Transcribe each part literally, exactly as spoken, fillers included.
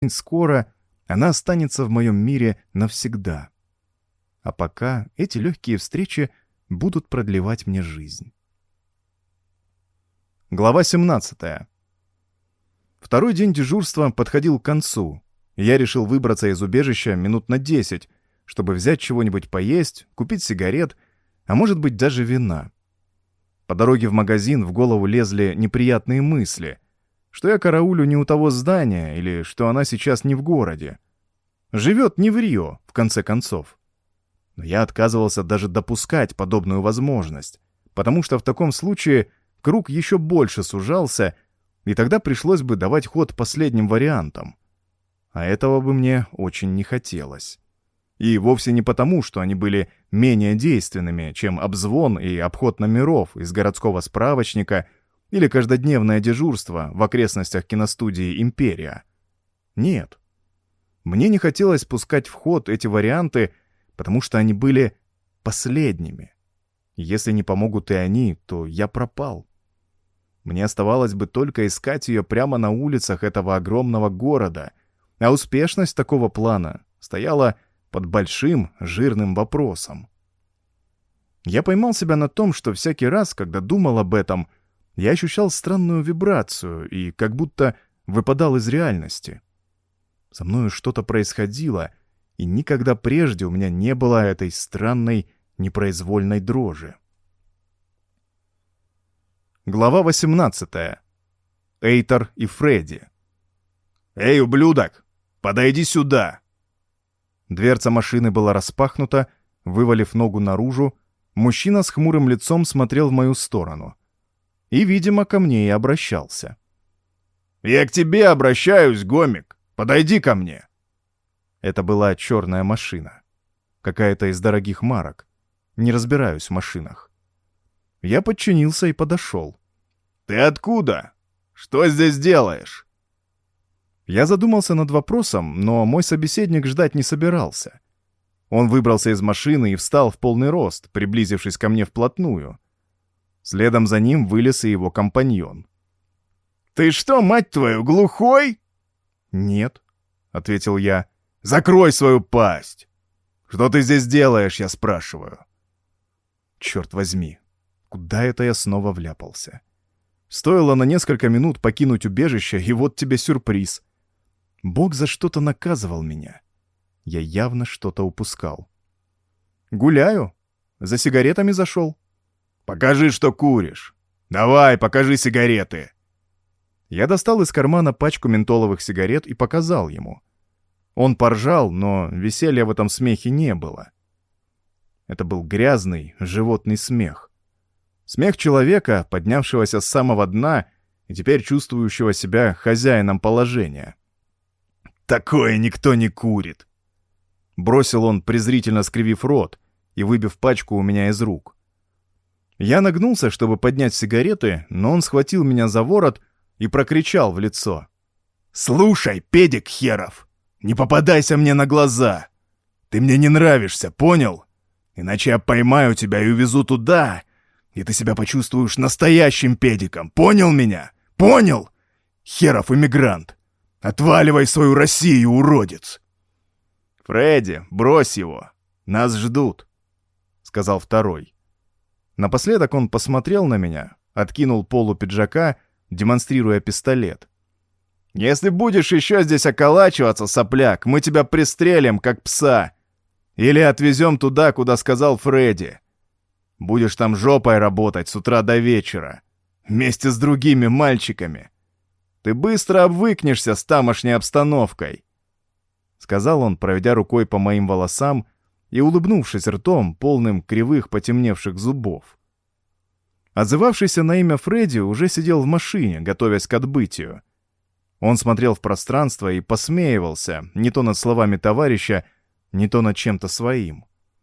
очень скоро она останется в моем мире навсегда. А пока эти легкие встречи будут продлевать мне жизнь. Глава семнадцатая. Второй день дежурства подходил к концу, и я решил выбраться из убежища минут на десять, чтобы взять чего-нибудь поесть, купить сигарет, а может быть даже вина. По дороге в магазин в голову лезли неприятные мысли, что я караулю не у того здания или что она сейчас не в городе. Живет не в Рио, в конце концов. Но я отказывался даже допускать подобную возможность, потому что в таком случае круг еще больше сужался, и тогда пришлось бы давать ход последним вариантам. А этого бы мне очень не хотелось. И вовсе не потому, что они были менее действенными, чем обзвон и обход номеров из городского справочника или каждодневное дежурство в окрестностях киностудии «Империя». Нет. Мне не хотелось пускать в ход эти варианты, потому что они были последними. Если не помогут и они, то я пропал. Мне оставалось бы только искать ее прямо на улицах этого огромного города, а успешность такого плана стояла под большим жирным вопросом. Я поймал себя на том, что всякий раз, когда думал об этом, я ощущал странную вибрацию и как будто выпадал из реальности. Со мною что-то происходило, и никогда прежде у меня не было этой странной непроизвольной дрожи. Глава восемнадцатая. Эйтар и Фредди. «Эй, ублюдок, подойди сюда!» Дверца машины была распахнута, вывалив ногу наружу, мужчина с хмурым лицом смотрел в мою сторону. И, видимо, ко мне и обращался. «Я к тебе обращаюсь, гомик! Подойди ко мне!» Это была черная машина. Какая-то из дорогих марок. Не разбираюсь в машинах. Я подчинился и подошел. «Ты откуда? Что здесь делаешь?» Я задумался над вопросом, но мой собеседник ждать не собирался. Он выбрался из машины и встал в полный рост, приблизившись ко мне вплотную. Следом за ним вылез и его компаньон. «Ты что, мать твою, глухой?» «Нет», — ответил я. «Закрой свою пасть! Что ты здесь делаешь, я спрашиваю?» Черт возьми, куда это я снова вляпался? Стоило на несколько минут покинуть убежище, и вот тебе сюрприз. Бог за что-то наказывал меня. Я явно что-то упускал. «Гуляю. За сигаретами зашел». «Покажи, что куришь. Давай, покажи сигареты». Я достал из кармана пачку ментоловых сигарет и показал ему. Он поржал, но веселья в этом смехе не было. Это был грязный, животный смех. Смех человека, поднявшегося с самого дна и теперь чувствующего себя хозяином положения. «Такое никто не курит!» Бросил он, презрительно скривив рот и выбив пачку у меня из рук. Я нагнулся, чтобы поднять сигареты, но он схватил меня за ворот и прокричал в лицо. «Слушай, педик херов, не попадайся мне на глаза! Ты мне не нравишься, понял? Иначе я поймаю тебя и увезу туда, и ты себя почувствуешь настоящим педиком, понял меня? Понял? Херов иммигрант! Отваливай свою Россию, уродец!» «Фредди, брось его! Нас ждут!» — сказал второй. Напоследок он посмотрел на меня, откинул полу пиджака, демонстрируя пистолет. «Если будешь еще здесь околачиваться, сопляк, мы тебя пристрелим, как пса. Или отвезем туда, куда сказал Фредди. Будешь там жопой работать с утра до вечера, вместе с другими мальчиками. Ты быстро обвыкнешься с тамошней обстановкой», — сказал он, проведя рукой по моим волосам и улыбнувшись ртом, полным кривых потемневших зубов. Отзывавшийся на имя Фредди уже сидел в машине, готовясь к отбытию. Он смотрел в пространство и посмеивался, не то над словами товарища, не то над чем-то своим.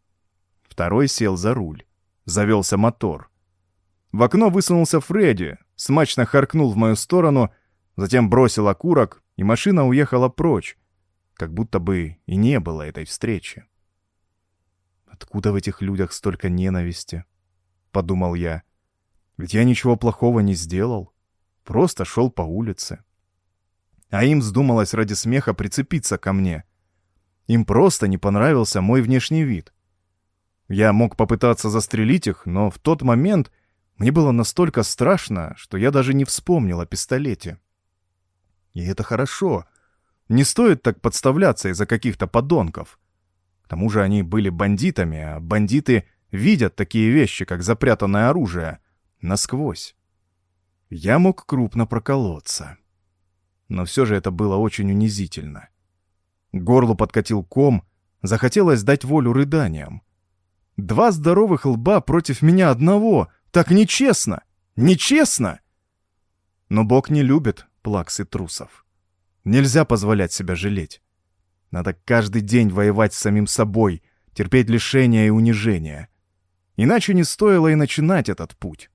Второй сел за руль. Завелся мотор. В окно высунулся Фредди, смачно харкнул в мою сторону, затем бросил окурок, и машина уехала прочь, как будто бы и не было этой встречи. «Откуда в этих людях столько ненависти?» — подумал я. «Ведь я ничего плохого не сделал, просто шел по улице». а им вздумалось ради смеха прицепиться ко мне. Им просто не понравился мой внешний вид. Я мог попытаться застрелить их, но в тот момент мне было настолько страшно, что я даже не вспомнил о пистолете. И это хорошо. Не стоит так подставляться из-за каких-то подонков. К тому же они были бандитами, а бандиты видят такие вещи, как запрятанное оружие, насквозь. Я мог крупно проколоться. Но все же это было очень унизительно. К горлу подкатил ком, захотелось дать волю рыданиям. Два здоровых лба против меня одного. Так нечестно! Нечестно! Но Бог не любит плаксы трусов. Нельзя позволять себя жалеть. Надо каждый день воевать с самим собой, терпеть лишения и унижения. Иначе не стоило и начинать этот путь.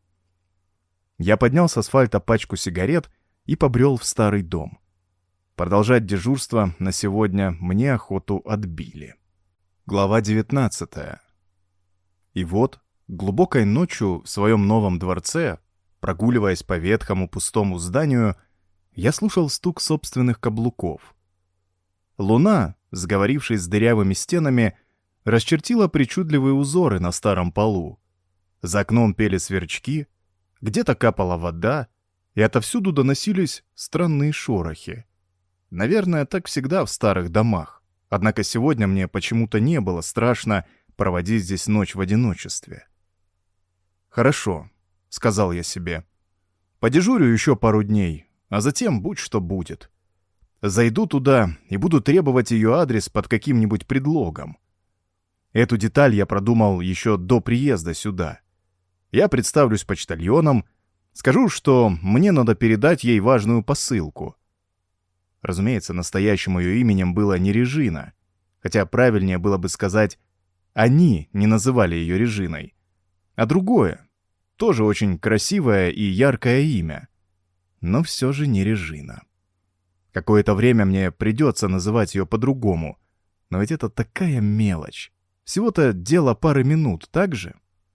Я поднял с асфальта пачку сигарет и побрел в старый дом. Продолжать дежурство на сегодня мне охоту отбили. Глава девятнадцатая. И вот, глубокой ночью в своем новом дворце, прогуливаясь по ветхому пустому зданию, я слушал стук собственных каблуков. Луна, сговорившись с дырявыми стенами, расчертила причудливые узоры на старом полу. За окном пели сверчки, где-то капала вода, и отовсюду доносились странные шорохи. Наверное, так всегда в старых домах. Однако сегодня мне почему-то не было страшно проводить здесь ночь в одиночестве. «Хорошо», — сказал я себе. «Подежурю еще пару дней, а затем будь что будет. Зайду туда и буду требовать ее адрес под каким-нибудь предлогом. Эту деталь я продумал еще до приезда сюда. Я представлюсь почтальоном, скажу, что мне надо передать ей важную посылку. Разумеется, настоящим ее именем было не Режина, хотя правильнее было бы сказать, они не называли ее Режиной, а другое, тоже очень красивое и яркое имя, но все же не Режина. Какое-то время мне придется называть ее по-другому, но ведь это такая мелочь. Всего-то дело пары минут, так же?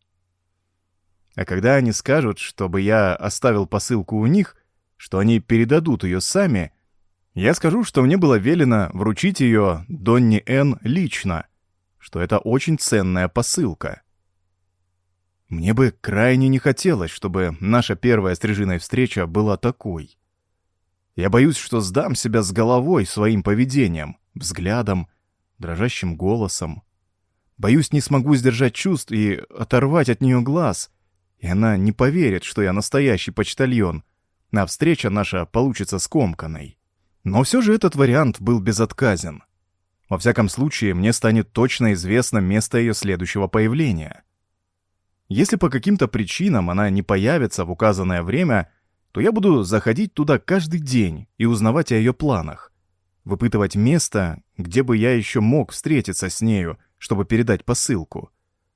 А когда они скажут, чтобы я оставил посылку у них, что они передадут ее сами, я скажу, что мне было велено вручить ее Донни Энн лично, что это очень ценная посылка. Мне бы крайне не хотелось, чтобы наша первая с Режиной встреча была такой. Я боюсь, что сдам себя с головой своим поведением, взглядом, дрожащим голосом. Боюсь, не смогу сдержать чувств и оторвать от нее глаз, и она не поверит, что я настоящий почтальон, а встреча наша получится скомканной. Но все же этот вариант был безотказен. Во всяком случае, мне станет точно известно место ее следующего появления. Если по каким-то причинам она не появится в указанное время, то я буду заходить туда каждый день и узнавать о ее планах, выпытывать место, где бы я еще мог встретиться с нею, чтобы передать посылку.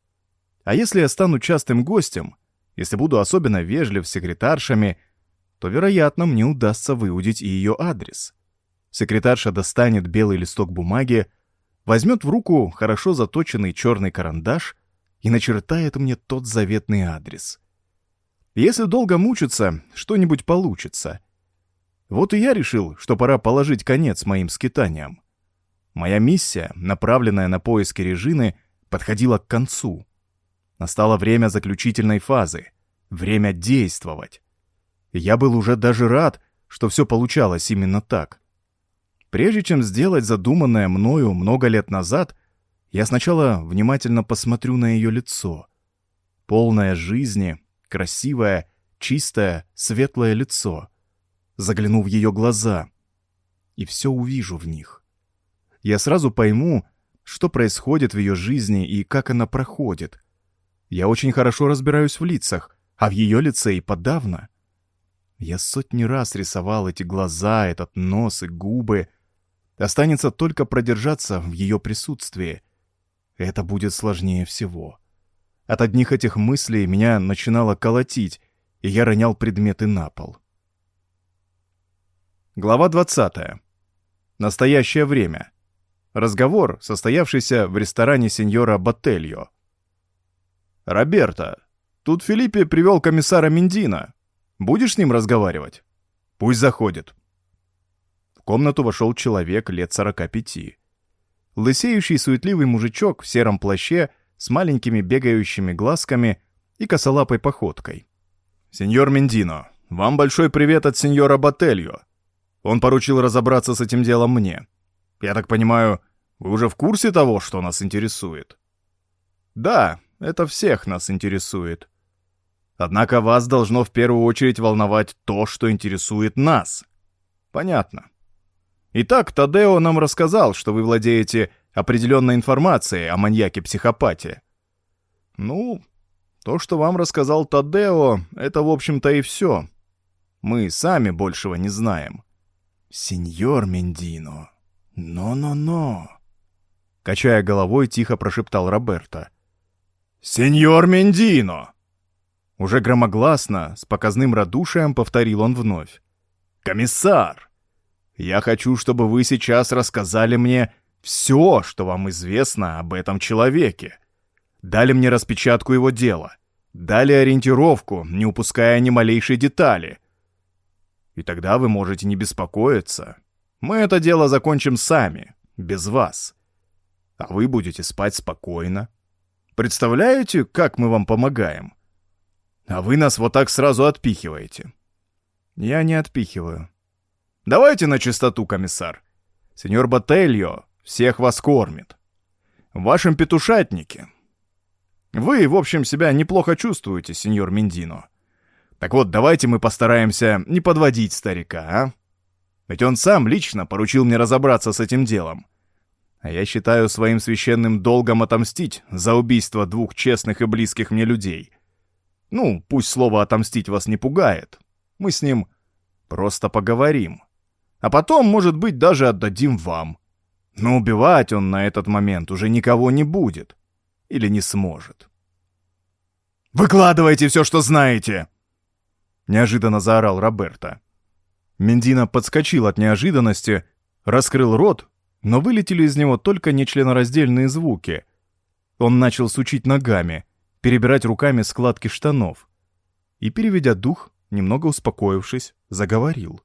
А если я стану частым гостем, если буду особенно вежлив с секретаршами, то, вероятно, мне удастся выудить и ее адрес. Секретарша достанет белый листок бумаги, возьмет в руку хорошо заточенный черный карандаш и начертает мне тот заветный адрес. Если долго мучиться, что-нибудь получится. Вот и я решил, что пора положить конец моим скитаниям. Моя миссия, направленная на поиски Режины, подходила к концу. Настало время заключительной фазы, время действовать. И я был уже даже рад, что все получалось именно так. Прежде чем сделать задуманное мною много лет назад, я сначала внимательно посмотрю на ее лицо. Полное жизни, красивое, чистое, светлое лицо. Загляну в ее глаза, и все увижу в них. Я сразу пойму, что происходит в ее жизни и как она проходит. Я очень хорошо разбираюсь в лицах, а в ее лице и подавно. Я сотни раз рисовал эти глаза, этот нос и губы. Останется только продержаться в ее присутствии. Это будет сложнее всего. От одних этих мыслей меня начинало колотить, и я ронял предметы на пол. Глава двадцатая. Настоящее время. Разговор, состоявшийся в ресторане сеньора Ботельо. «Роберто, тут Филиппе привел комиссара Мендино. Будешь с ним разговаривать? Пусть заходит». комнату вошел человек лет сорока пяти. Лысеющий суетливый мужичок в сером плаще с маленькими бегающими глазками и косолапой походкой. «Сеньор Мендино, вам большой привет от сеньора Ботельо. Он поручил разобраться с этим делом мне. Я так понимаю, вы уже в курсе того, что нас интересует?» «Да, это всех нас интересует. Однако вас должно в первую очередь волновать то, что интересует нас. Понятно. Итак, Тадео нам рассказал, что вы владеете определенной информацией о маньяке-психопате. Ну, то, что вам рассказал Тадео, это, в общем-то, и все. Мы сами большего не знаем». «Сеньор Мендино, но-но-но», — качая головой, тихо прошептал Роберто. «Сеньор Мендино!» Уже громогласно, с показным радушием повторил он вновь. «Комиссар, я хочу, чтобы вы сейчас рассказали мне все, что вам известно об этом человеке. Дали мне распечатку его дела, дали ориентировку, не упуская ни малейшей детали. И тогда вы можете не беспокоиться. Мы это дело закончим сами, без вас. А вы будете спать спокойно. Представляете, как мы вам помогаем? А вы нас вот так сразу отпихиваете». «Я не отпихиваю». «Давайте на чистоту, комиссар. Сеньор Ботельо всех вас кормит. В вашем петушатнике. Вы, в общем, себя неплохо чувствуете, сеньор Мендино. Так вот, давайте мы постараемся не подводить старика, а? Ведь он сам лично поручил мне разобраться с этим делом. А я считаю своим священным долгом отомстить за убийство двух честных и близких мне людей. Ну, пусть слово «отомстить» вас не пугает. Мы с ним просто поговорим. А потом, может быть, даже отдадим вам. Но убивать он на этот момент уже никого не будет. Или не сможет». «Выкладывайте все, что знаете!» Неожиданно заорал Роберто. Мендино подскочил от неожиданности, раскрыл рот, но вылетели из него только нечленораздельные звуки. Он начал сучить ногами, перебирать руками складки штанов и, переведя дух, немного успокоившись, заговорил.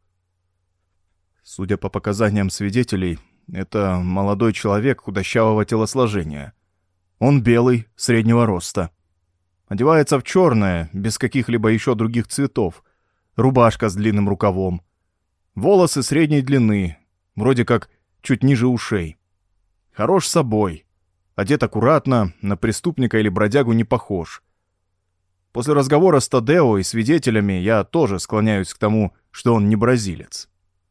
«Судя по показаниям свидетелей, это молодой человек худощавого телосложения. Он белый, среднего роста. Одевается в черное, без каких-либо еще других цветов. Рубашка с длинным рукавом. Волосы средней длины, вроде как чуть ниже ушей. Хорош собой. Одет аккуратно, на преступника или бродягу не похож. После разговора с Тадео и свидетелями я тоже склоняюсь к тому, что он не бразилец.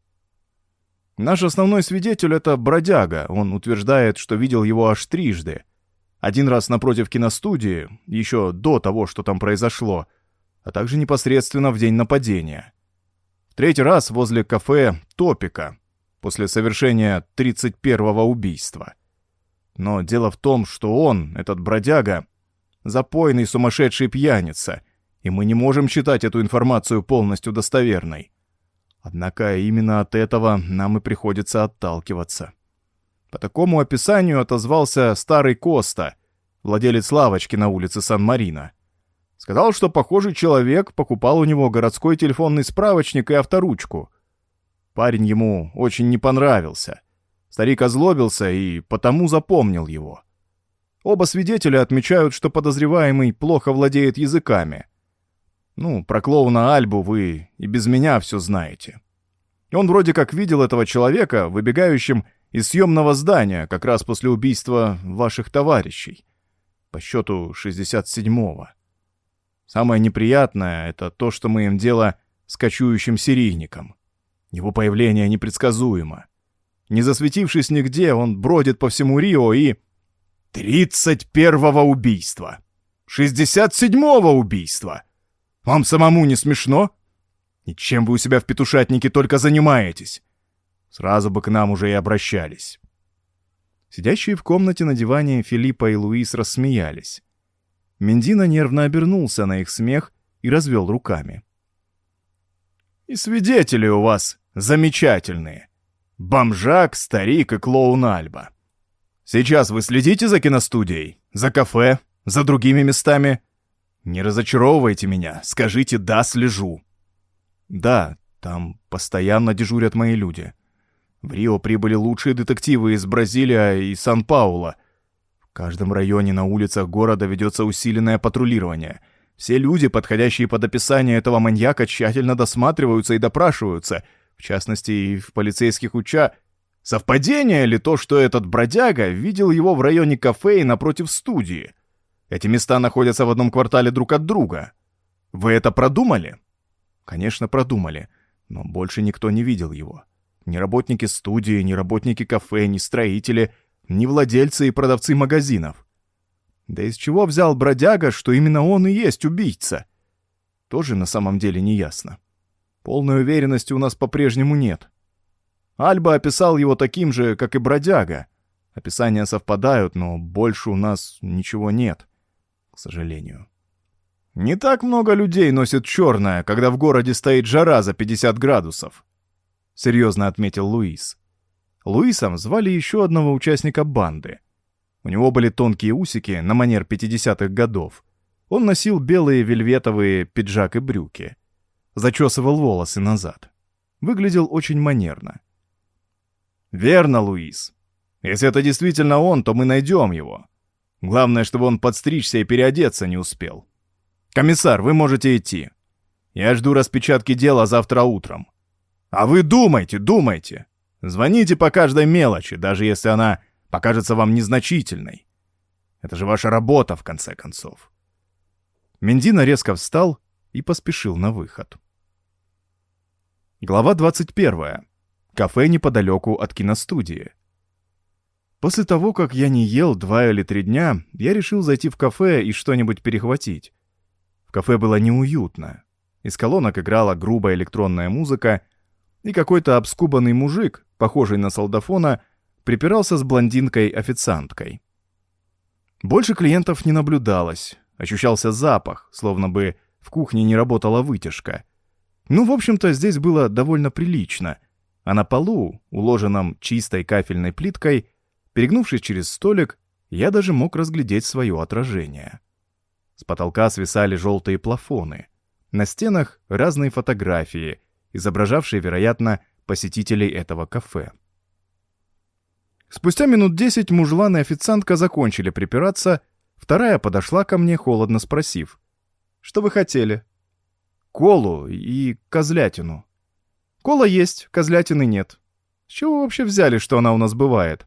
Наш основной свидетель — это бродяга. Он утверждает, что видел его аж трижды. Один раз напротив киностудии, еще до того, что там произошло, а также непосредственно в день нападения. В третий раз возле кафе «Топика», после совершения тридцать первого убийства. Но дело в том, что он, этот бродяга, запойный сумасшедший пьяница, и мы не можем считать эту информацию полностью достоверной. Однако именно от этого нам и приходится отталкиваться. По такому описанию отозвался старый Коста, владелец лавочки на улице Сан-Марино. Сказал, что похожий человек покупал у него городской телефонный справочник и авторучку. Парень ему очень не понравился. Старик озлобился и потому запомнил его. Оба свидетеля отмечают, что подозреваемый плохо владеет языками. Ну, про клоуна Альбу вы и без меня все знаете. Он вроде как видел этого человека, выбегающим из съемного здания как раз после убийства ваших товарищей. По счету шестьдесят седьмого. Самое неприятное — это то, что мы имеем дело с кочующим серийником. Его появление непредсказуемо. Не засветившись нигде, он бродит по всему Рио и... тридцать первого убийства! шестьдесят седьмого убийства! Вам самому не смешно? И чем вы у себя в петушатнике только занимаетесь? Сразу бы к нам уже и обращались». Сидящие в комнате на диване Филиппа и Луис рассмеялись. Мендино нервно обернулся на их смех и развел руками. «И свидетели у вас замечательные. Бомжак, старик и клоун Альба. Сейчас вы следите за киностудией, за кафе, за другими местами? Не разочаровывайте меня, скажите «да, слежу». «Да, там постоянно дежурят мои люди. В Рио прибыли лучшие детективы из Бразилии и Сан-Пауло. В каждом районе на улицах города ведется усиленное патрулирование. Все люди, подходящие под описание этого маньяка, тщательно досматриваются и допрашиваются, в частности, и в полицейских уча... Совпадение ли то, что этот бродяга видел его в районе кафе и напротив студии? Эти места находятся в одном квартале друг от друга. Вы это продумали? Конечно, продумали, но больше никто не видел его. Ни работники студии, ни работники кафе, ни строители, ни владельцы и продавцы магазинов. Да из чего взял бродяга, что именно он и есть убийца? Тоже на самом деле не ясно. Полной уверенности у нас по-прежнему нет. Альба описал его таким же, как и бродяга. Описания совпадают, но больше у нас ничего нет, к сожалению. Не так много людей носит черное, когда в городе стоит жара за пятьдесят градусов, серьезно отметил Луис. Луисом звали еще одного участника банды. У него были тонкие усики на манер пятидесятых годов. Он носил белые вельветовые пиджак и брюки. Зачесывал волосы назад. Выглядел очень манерно. «Верно, Луис. Если это действительно он, то мы найдем его. Главное, чтобы он подстричься и переодеться не успел. Комиссар, вы можете идти. Я жду распечатки дела завтра утром. А вы думайте, думайте. Звоните по каждой мелочи, даже если она покажется вам незначительной. Это же ваша работа, в конце концов». Мендино резко встал и поспешил на выход. Глава двадцать первая. Кафе неподалеку от киностудии. После того, как я не ел два или три дня, я решил зайти в кафе и что-нибудь перехватить. В кафе было неуютно. Из колонок играла грубая электронная музыка, и какой-то обскубанный мужик, похожий на солдафона, припирался с блондинкой-официанткой. Больше клиентов не наблюдалось, ощущался запах, словно бы в кухне не работала вытяжка. Ну, в общем-то, здесь было довольно прилично, а на полу, уложенном чистой кафельной плиткой, перегнувшись через столик, я даже мог разглядеть свое отражение. С потолка свисали желтые плафоны. На стенах разные фотографии, изображавшие, вероятно, посетителей этого кафе. Спустя минут десять мужлан и официантка закончили припираться, вторая подошла ко мне, холодно спросив: «Что вы хотели?» «Колу и козлятину». «Кола есть, козлятины нет. С чего вы вообще взяли, что она у нас бывает?»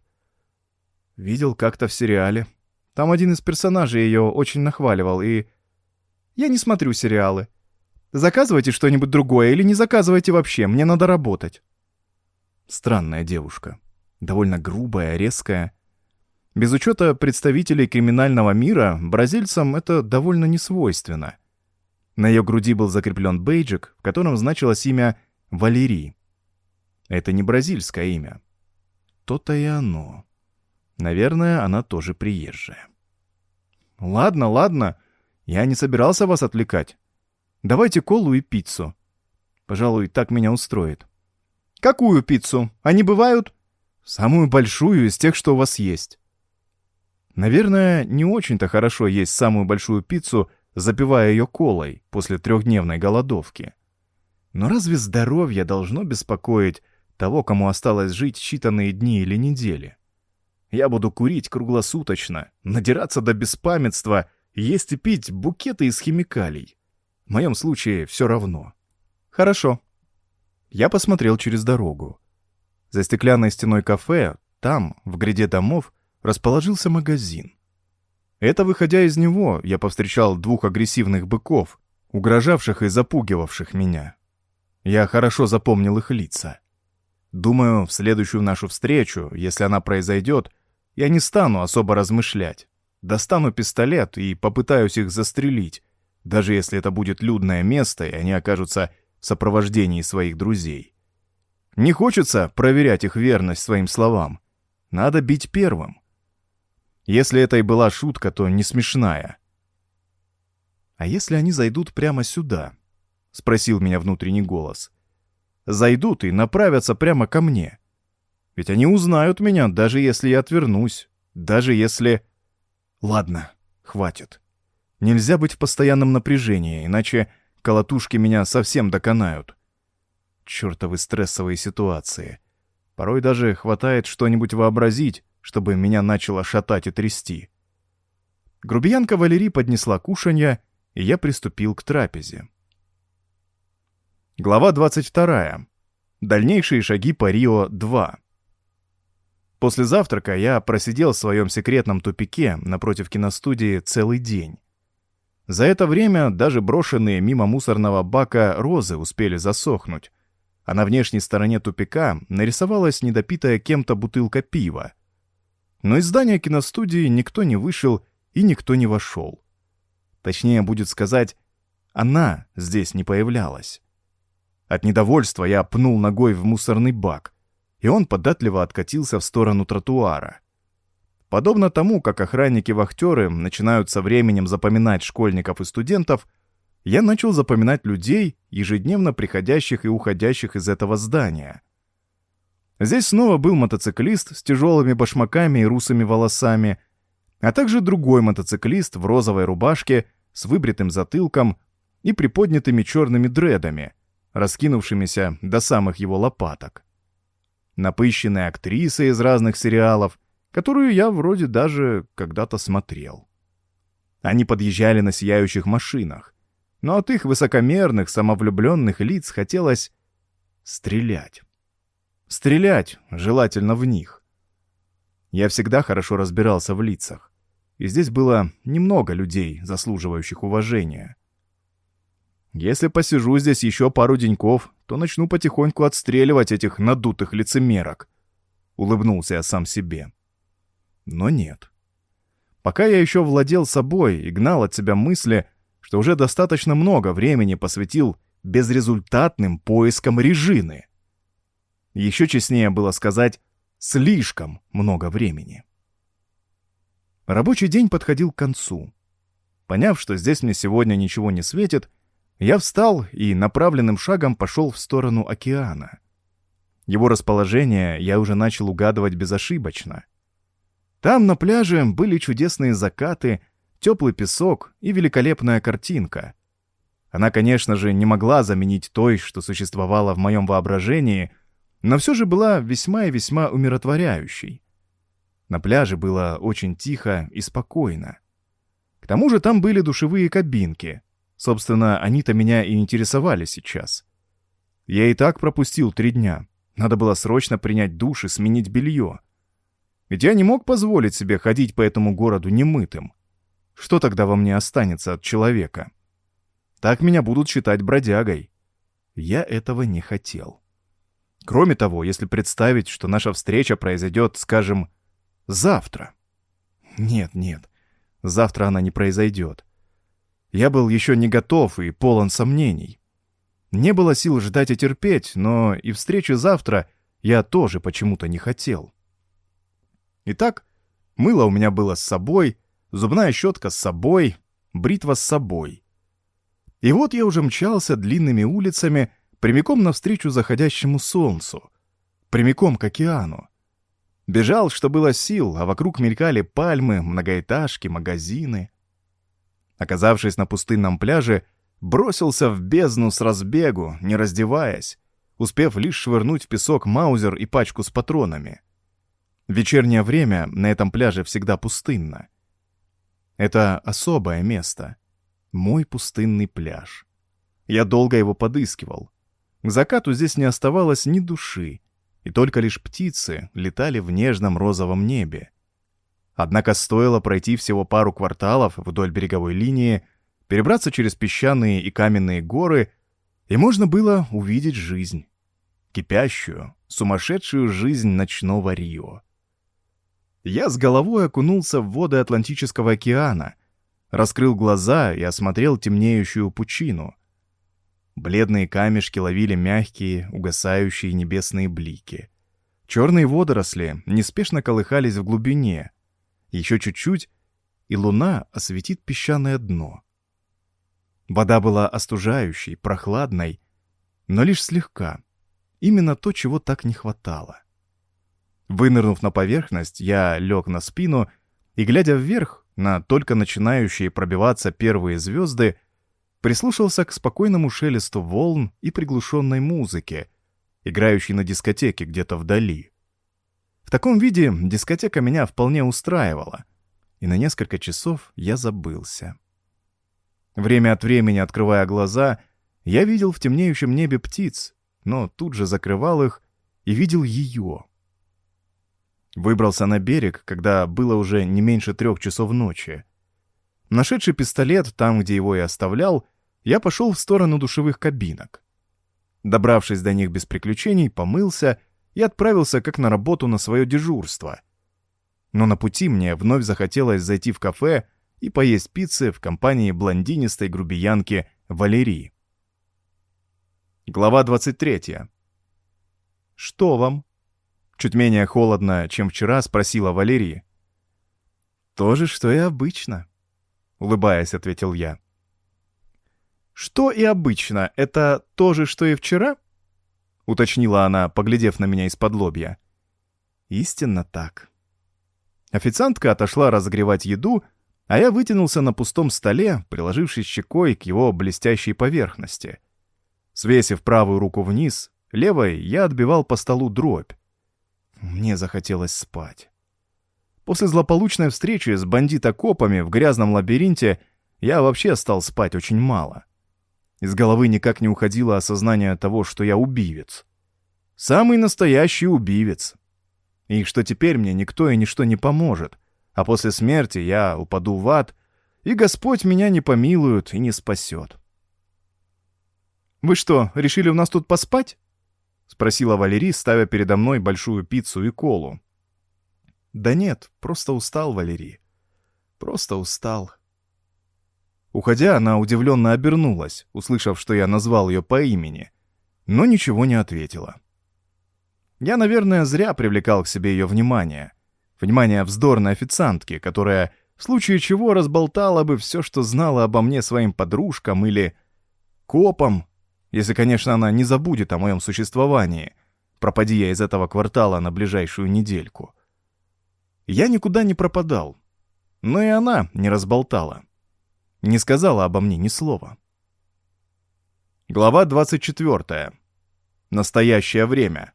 «Видел как-то в сериале. Там один из персонажей ее очень нахваливал, и...» «Я не смотрю сериалы. Заказывайте что-нибудь другое или не заказывайте вообще, мне надо работать». Странная девушка. Довольно грубая, резкая. Без учета представителей криминального мира, бразильцам это довольно несвойственно. На ее груди был закреплен бейджик, в котором значилось имя Валерий. Это не бразильское имя. То-то и оно. Наверное, она тоже приезжая. Ладно, ладно. Я не собирался вас отвлекать. Давайте колу и пиццу. Пожалуй, так меня устроит. Какую пиццу? Они бывают? Самую большую из тех, что у вас есть. Наверное, не очень-то хорошо есть самую большую пиццу, запивая ее колой после трехдневной голодовки. Но разве здоровье должно беспокоить того, кому осталось жить считанные дни или недели? Я буду курить круглосуточно, надираться до беспамятства, есть и пить букеты из химикалий. В моем случае все равно. Хорошо. Я посмотрел через дорогу. За стеклянной стеной кафе, там, в гряде домов, расположился магазин. Это, выходя из него, я повстречал двух агрессивных быков, угрожавших и запугивавших меня. Я хорошо запомнил их лица. Думаю, в следующую нашу встречу, если она произойдет, я не стану особо размышлять. Достану пистолет и попытаюсь их застрелить, даже если это будет людное место, и они окажутся в сопровождении своих друзей. Не хочется проверять их верность своим словам. Надо бить первым. Если это и была шутка, то не смешная. «А если они зайдут прямо сюда?» — спросил меня внутренний голос. «Зайдут и направятся прямо ко мне. Ведь они узнают меня, даже если я отвернусь, даже если...» Ладно, хватит. Нельзя быть в постоянном напряжении, иначе колотушки меня совсем доконают. Чёртовы стрессовые ситуации. Порой даже хватает что-нибудь вообразить, чтобы меня начало шатать и трясти. Грубиянка Валерий поднесла кушанья, и я приступил к трапезе. Глава двадцать вторая. Дальнейшие шаги по Рио-два. После завтрака я просидел в своем секретном тупике напротив киностудии целый день. За это время даже брошенные мимо мусорного бака розы успели засохнуть, а на внешней стороне тупика нарисовалась недопитая кем-то бутылка пива. Но из здания киностудии никто не вышел и никто не вошел. Точнее будет сказать, она здесь не появлялась. От недовольства я пнул ногой в мусорный бак, и он податливо откатился в сторону тротуара. Подобно тому, как охранники-вахтеры начинают со временем запоминать школьников и студентов, я начал запоминать людей, ежедневно приходящих и уходящих из этого здания. Здесь снова был мотоциклист с тяжелыми башмаками и русыми волосами, а также другой мотоциклист в розовой рубашке с выбритым затылком и приподнятыми черными дредами, раскинувшимися до самых его лопаток. Напыщенная актриса из разных сериалов, которую я вроде даже когда-то смотрел. Они подъезжали на сияющих машинах, но от их высокомерных, самовлюбленных лиц хотелось стрелять. Стрелять, желательно в них. Я всегда хорошо разбирался в лицах, и здесь было немного людей, заслуживающих уважения. Если посижу здесь еще пару деньков, то начну потихоньку отстреливать этих надутых лицемерок. Улыбнулся я сам себе. Но нет. Пока я еще владел собой и гнал от себя мысли, что уже достаточно много времени посвятил безрезультатным поискам Режины. Еще честнее было сказать, слишком много времени. Рабочий день подходил к концу. Поняв, что здесь мне сегодня ничего не светит, я встал и направленным шагом пошел в сторону океана. Его расположение я уже начал угадывать безошибочно. Там на пляже были чудесные закаты, теплый песок и великолепная картинка. Она, конечно же, не могла заменить той, что существовала в моем воображении, но все же была весьма и весьма умиротворяющей. На пляже было очень тихо и спокойно. К тому же там были душевые кабинки. Собственно, они-то меня и интересовали сейчас. Я и так пропустил три дня. Надо было срочно принять душ и сменить белье. Ведь я не мог позволить себе ходить по этому городу немытым. Что тогда во мне останется от человека? Так меня будут считать бродягой. Я этого не хотел. Кроме того, если представить, что наша встреча произойдет, скажем, завтра. Нет, нет, завтра она не произойдет. Я был еще не готов и полон сомнений. Не было сил ждать и терпеть, но и встречи завтра я тоже почему-то не хотел. Итак, мыло у меня было с собой, зубная щетка с собой, бритва с собой. И вот я уже мчался длинными улицами прямиком навстречу заходящему солнцу, прямиком к океану. Бежал, что было сил, а вокруг мелькали пальмы, многоэтажки, магазины. Оказавшись на пустынном пляже, бросился в бездну с разбегу, не раздеваясь, успев лишь швырнуть в песок маузер и пачку с патронами. В вечернее время на этом пляже всегда пустынно. Это особое место. Мой пустынный пляж. Я долго его подыскивал. К закату здесь не оставалось ни души, и только лишь птицы летали в нежном розовом небе. Однако стоило пройти всего пару кварталов вдоль береговой линии, перебраться через песчаные и каменные горы, и можно было увидеть жизнь. Кипящую, сумасшедшую жизнь ночного Рио. Я с головой окунулся в воды Атлантического океана, раскрыл глаза и осмотрел темнеющую пучину. Бледные камешки ловили мягкие, угасающие небесные блики. Черные водоросли неспешно колыхались в глубине. Еще чуть-чуть, и луна осветит песчаное дно. Вода была остужающей, прохладной, но лишь слегка. Именно то, чего так не хватало. Вынырнув на поверхность, я лег на спину и, глядя вверх на только начинающие пробиваться первые звезды, прислушался к спокойному шелесту волн и приглушенной музыке играющий на дискотеке где-то вдали. В таком виде дискотека меня вполне устраивала, и на несколько часов я забылся. Время от времени, открывая глаза, я видел в темнеющем небе птиц, но тут же закрывал их и видел ее. Выбрался на берег, когда было уже не меньше трех часов ночи. Нашедший пистолет там, где его и оставлял, я пошел в сторону душевых кабинок. Добравшись до них без приключений, помылся и отправился как на работу на свое дежурство. Но на пути мне вновь захотелось зайти в кафе и поесть пиццы в компании блондинистой грубиянки Валерии. Глава двадцать третья. «Что вам?» Чуть менее холодно, чем вчера, спросила Валерия. «То же, что и обычно», — улыбаясь, ответил я. «Что и обычно, это то же, что и вчера?» — уточнила она, поглядев на меня из-под лобья. «Истинно так». Официантка отошла разогревать еду, а я вытянулся на пустом столе, приложившись щекой к его блестящей поверхности. Свесив правую руку вниз, левой я отбивал по столу дробь. Мне захотелось спать. После злополучной встречи с бандито-копами в грязном лабиринте я вообще стал спать очень мало. Из головы никак не уходило осознание того, что я убивец. Самый настоящий убивец. И что теперь мне никто и ничто не поможет, а после смерти я упаду в ад, и Господь меня не помилует и не спасет. «Вы что, решили у нас тут поспать?» — спросила Валерия, ставя передо мной большую пиццу и колу. «Да нет, просто устал, Валерия. Просто устал». Уходя, она удивленно обернулась, услышав, что я назвал ее по имени, но ничего не ответила. Я, наверное, зря привлекал к себе ее внимание. Внимание вздорной официантки, которая в случае чего разболтала бы все, что знала обо мне своим подружкам или копам, если, конечно, она не забудет о моем существовании, пропади я из этого квартала на ближайшую недельку. Я никуда не пропадал, но и она не разболтала. Не сказала обо мне ни слова. Глава двадцать четвёртая. Настоящее время.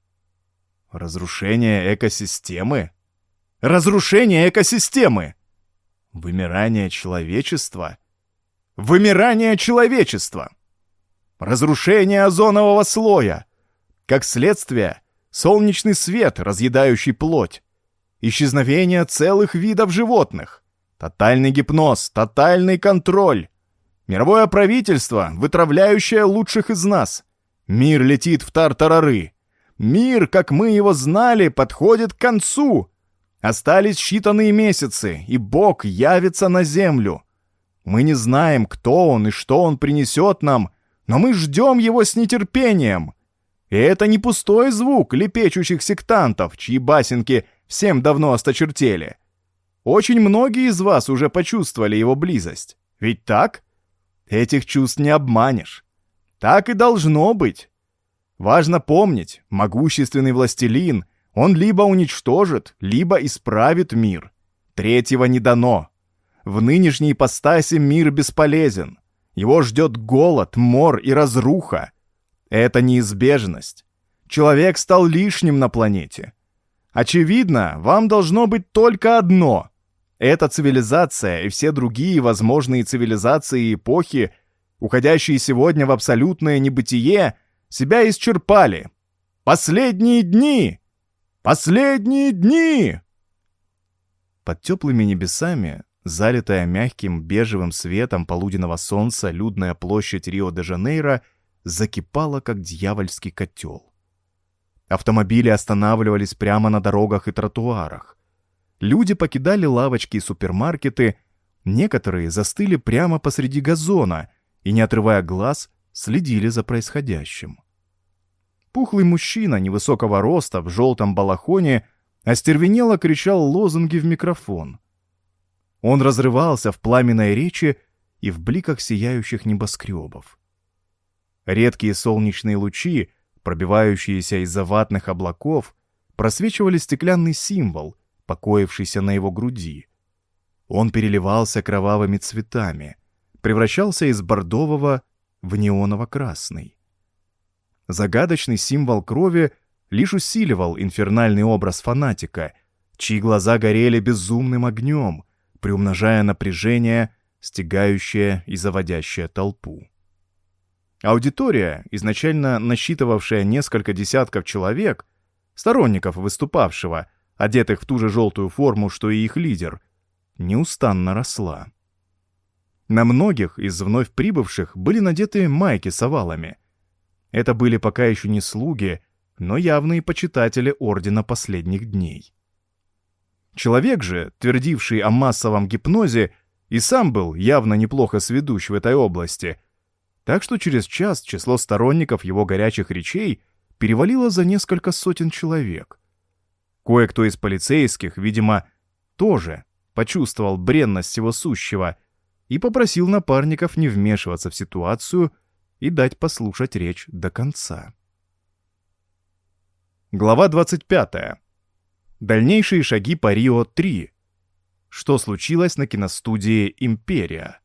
Разрушение экосистемы? Разрушение экосистемы! Вымирание человечества? Вымирание человечества! Разрушение озонового слоя! Как следствие, солнечный свет, разъедающий плоть. Исчезновение целых видов животных. Тотальный гипноз, тотальный контроль. Мировое правительство, вытравляющее лучших из нас. Мир летит в тартарары. Мир, как мы его знали, подходит к концу. Остались считанные месяцы, и Бог явится на землю. Мы не знаем, кто он и что он принесет нам, но мы ждем его с нетерпением. И это не пустой звук лепечущих сектантов, чьи басенки всем давно осточертели. Очень многие из вас уже почувствовали его близость. Ведь так? Этих чувств не обманешь. Так и должно быть. Важно помнить, могущественный властелин, он либо уничтожит, либо исправит мир. Третьего не дано. В нынешней ипостаси мир бесполезен. Его ждет голод, мор и разруха. Это неизбежность. Человек стал лишним на планете. Очевидно, вам должно быть только одно. Эта цивилизация и все другие возможные цивилизации и эпохи, уходящие сегодня в абсолютное небытие, себя исчерпали. Последние дни! Последние дни! Под теплыми небесами, залитая мягким бежевым светом полуденного солнца, людная площадь Рио-де-Жанейро закипала, как дьявольский котел. Автомобили останавливались прямо на дорогах и тротуарах. Люди покидали лавочки и супермаркеты, некоторые застыли прямо посреди газона и, не отрывая глаз, следили за происходящим. Пухлый мужчина невысокого роста в желтом балахоне остервенело кричал лозунги в микрофон. Он разрывался в пламенной речи и в бликах сияющих небоскребов. Редкие солнечные лучи, пробивающиеся из-за ватных облаков, просвечивали стеклянный символ, покоившийся на его груди. Он переливался кровавыми цветами, превращался из бордового в неоново-красный. Загадочный символ крови лишь усиливал инфернальный образ фанатика, чьи глаза горели безумным огнем, приумножая напряжение, стягающее и заводящее толпу. Аудитория, изначально насчитывавшая несколько десятков человек, сторонников выступавшего, одетых в ту же желтую форму, что и их лидер, неустанно росла. На многих из вновь прибывших были надеты майки с овалами. Это были пока еще не слуги, но явные почитатели Ордена Последних Дней. Человек же, твердивший о массовом гипнозе, и сам был явно неплохо сведущ в этой области, так что через час число сторонников его горячих речей перевалило за несколько сотен человек. Кое-кто из полицейских, видимо, тоже почувствовал бренность всего сущего и попросил напарников не вмешиваться в ситуацию и дать послушать речь до конца. Глава двадцать пятая. Дальнейшие шаги по Рио три. Что случилось на киностудии «Империя».